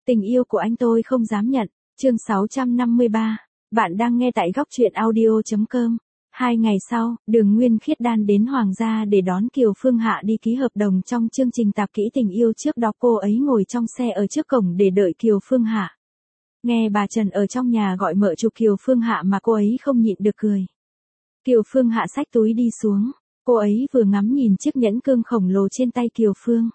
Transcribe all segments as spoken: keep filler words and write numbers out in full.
Tình yêu của anh tôi không dám nhận. Chương sáu trăm năm mươi ba. Bạn đang nghe tại góc truyện audio chấm com. Hai ngày sau, Đường Nguyên Khiết Đan đến Hoàng gia để đón Kiều Phương Hạ đi ký hợp đồng trong chương trình tạp kỹ tình yêu. Trước đó cô ấy ngồi trong xe ở trước cổng để đợi Kiều Phương Hạ. Nghe bà Trần ở trong nhà gọi mợ chụp Kiều Phương Hạ mà cô ấy không nhịn được cười. Kiều Phương Hạ xách túi đi xuống. Cô ấy vừa ngắm nhìn chiếc nhẫn cương khổng lồ trên tay Kiều Phương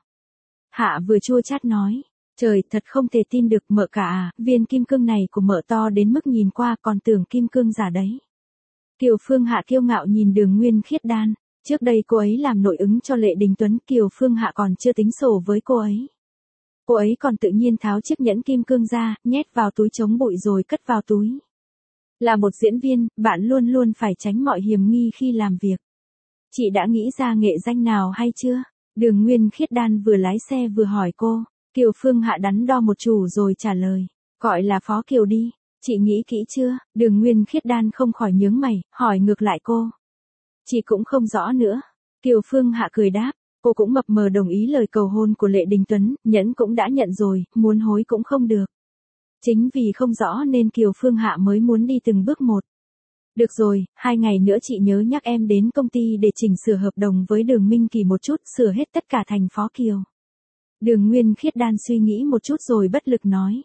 Hạ vừa chua chát nói. Trời, thật không thể tin được mợ cả à, viên kim cương này của mợ to đến mức nhìn qua còn tưởng kim cương giả đấy. Kiều Phương Hạ kiêu ngạo nhìn Đường Nguyên Khiết Đan. Trước đây cô ấy làm nội ứng cho Lệ Đình Tuấn, Kiều Phương Hạ còn chưa tính sổ với cô ấy. Cô ấy còn tự nhiên tháo chiếc nhẫn kim cương ra, nhét vào túi chống bụi rồi cất vào túi. Là một diễn viên, bạn luôn luôn phải tránh mọi hiểm nghi khi làm việc. Chị đã nghĩ ra nghệ danh nào hay chưa? Đường Nguyên Khiết Đan vừa lái xe vừa hỏi cô. Kiều Phương Hạ đắn đo một chủ rồi trả lời. Gọi là Phó Kiều đi. Chị nghĩ kỹ chưa? Đường Nguyên Khiết Đan không khỏi nhướng mày, hỏi ngược lại cô. Chị cũng không rõ nữa. Kiều Phương Hạ cười đáp. Cô cũng mập mờ đồng ý lời cầu hôn của Lệ Đình Tuấn, nhẫn cũng đã nhận rồi, muốn hối cũng không được. Chính vì không rõ nên Kiều Phương Hạ mới muốn đi từng bước một. Được rồi, hai ngày nữa chị nhớ nhắc em đến công ty để chỉnh sửa hợp đồng với Đường Minh Kỳ một chút, sửa hết tất cả thành Phó Kiều. Đường Nguyên Khiết Đan suy nghĩ một chút rồi bất lực nói.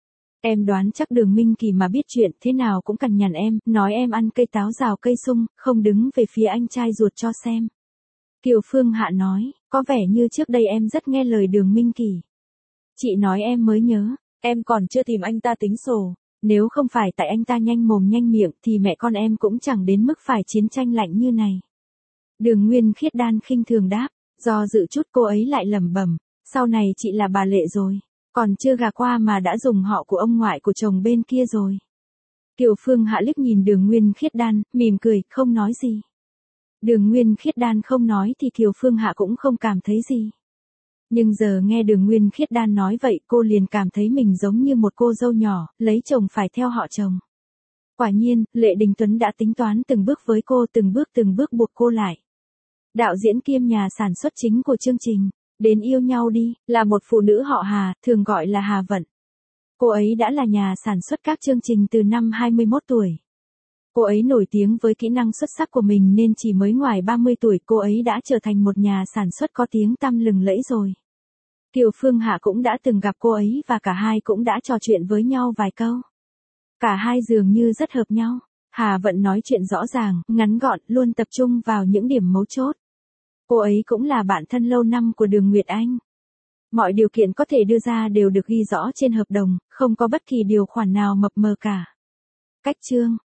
Em đoán chắc Đường Minh Kỳ mà biết chuyện thế nào cũng cằn nhằn em, nói em ăn cây táo rào cây sung, không đứng về phía anh trai ruột cho xem. Kiều Phương Hạ nói, có vẻ như trước đây em rất nghe lời Đường Minh Kỳ. Chị nói em mới nhớ, em còn chưa tìm anh ta tính sổ, nếu không phải tại anh ta nhanh mồm nhanh miệng thì mẹ con em cũng chẳng đến mức phải chiến tranh lạnh như này. Đường Nguyên Khiết Đan khinh thường đáp, do dự chút cô ấy lại lẩm bẩm, sau này chị là bà Lệ rồi, còn chưa gả qua mà đã dùng họ của ông ngoại của chồng bên kia rồi. Kiều Phương Hạ liếc nhìn Đường Nguyên Khiết Đan, mỉm cười, không nói gì. Đường Nguyên Khiết Đan không nói thì Kiều Phương Hạ cũng không cảm thấy gì. Nhưng giờ nghe Đường Nguyên Khiết Đan nói vậy cô liền cảm thấy mình giống như một cô dâu nhỏ, lấy chồng phải theo họ chồng. Quả nhiên, Lệ Đình Tuấn đã tính toán từng bước với cô, từng bước từng bước buộc cô lại. Đạo diễn kiêm nhà sản xuất chính của chương trình, Đến Yêu Nhau Đi, là một phụ nữ họ Hà, thường gọi là Hà Vận. Cô ấy đã là nhà sản xuất các chương trình từ năm hai mươi mốt tuổi. Cô ấy nổi tiếng với kỹ năng xuất sắc của mình nên chỉ mới ngoài ba mươi tuổi cô ấy đã trở thành một nhà sản xuất có tiếng tăm lừng lẫy rồi. Kiều Phương Hạ cũng đã từng gặp cô ấy và cả hai cũng đã trò chuyện với nhau vài câu. Cả hai dường như rất hợp nhau. Hà Vận nói chuyện rõ ràng, ngắn gọn, luôn tập trung vào những điểm mấu chốt. Cô ấy cũng là bạn thân lâu năm của Đường Nguyệt Anh. Mọi điều kiện có thể đưa ra đều được ghi rõ trên hợp đồng, không có bất kỳ điều khoản nào mập mờ cả. Cách chương